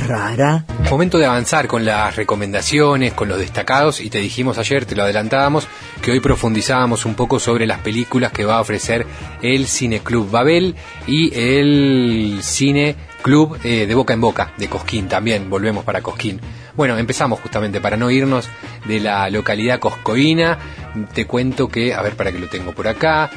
rara. Momento de avanzar con las recomendaciones, con los destacados, y te dijimos ayer, te lo adelantábamos, que hoy profundizábamos un poco sobre las películas que va a ofrecer el Cineclub Babel y el Cineclub de Boca en Boca, de Cosquín también, volvemos para Cosquín. Bueno, empezamos justamente para no irnos de la localidad coscoína. Te cuento que, a ver, para que lo tengo por acá,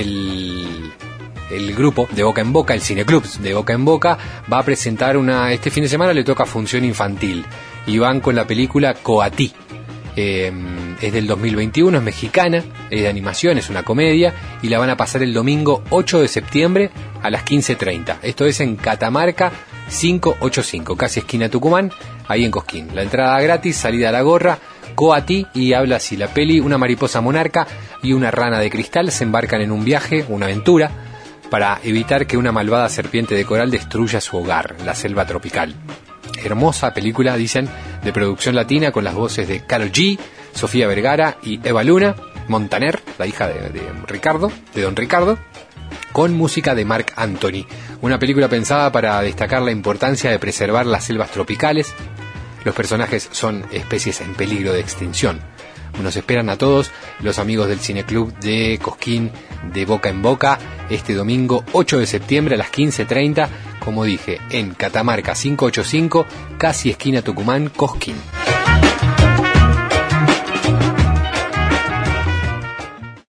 el grupo de Boca en Boca, el Cineclub de Boca en Boca, va a presentar este fin de semana le toca función infantil, y van con la película Coatí. Es del 2021, es mexicana, es de animación, es una comedia, y la van a pasar el domingo 8 de septiembre a las 15:30. Esto es en Catamarca 585, casi esquina Tucumán, ahí en Cosquín. La entrada gratis, salida a la gorra. Coatí, y habla así la peli: una mariposa monarca y una rana de cristal se embarcan en un viaje, una aventura, para evitar que una malvada serpiente de coral destruya su hogar, la selva tropical. Hermosa película, dicen, de producción latina, con las voces de Karol G, Sofía Vergara y Eva Luna, Montaner, la hija de Don Ricardo, con música de Marc Anthony. Una película pensada para destacar la importancia de preservar las selvas tropicales. Los personajes son especies en peligro de extinción. Nos esperan a todos los amigos del Cineclub de Cosquín de Boca en Boca este domingo 8 de septiembre a las 15:30, como dije, en Catamarca 585, casi esquina Tucumán, Cosquín.